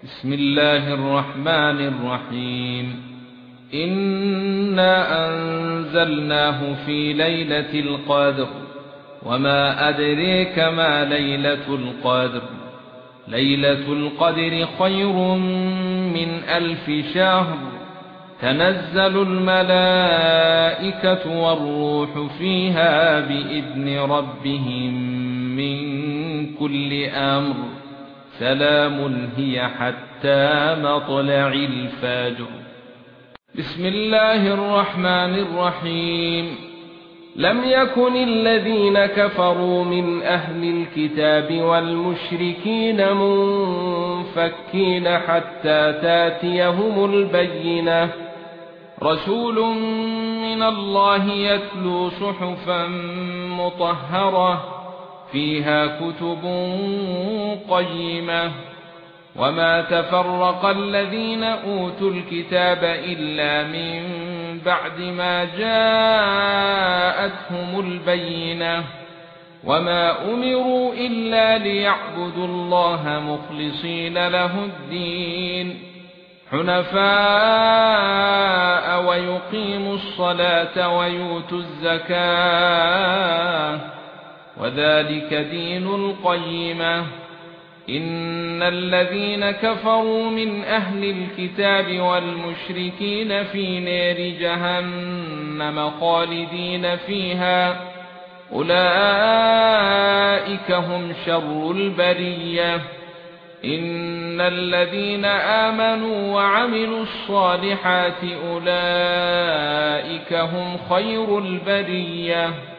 بسم الله الرحمن الرحيم إنا أنزلناه في ليلة القدر وما أدريك ما ليلة القدر ليلة القدر خير من 1000 شهر تنزل الملائكة والروح فيها بإذن ربهم من كل أمر سلام هي حتى مطلع الفجر. بسم الله الرحمن الرحيم لم يكن الذين كفروا من أهل الكتاب والمشركين منفكين حتى تاتيهم البينة رسول من الله يتلو صحفا مطهرة فيها كتب قيمة وما تفرق الذين أوتوا الكتاب إلا من بعد ما جاءتهم البينة وما أمروا إلا ليعبدوا الله مخلصين له الدين حنفاء ويقيموا الصلاة ويؤتوا الزكاة وذلك دين القيمة إن الذين كفروا من أهل الكتاب والمشركين في نار جهنم خالدين فيها أولئك هم شر البرية إن الذين آمنوا وعملوا الصالحات أولئك هم خير البرية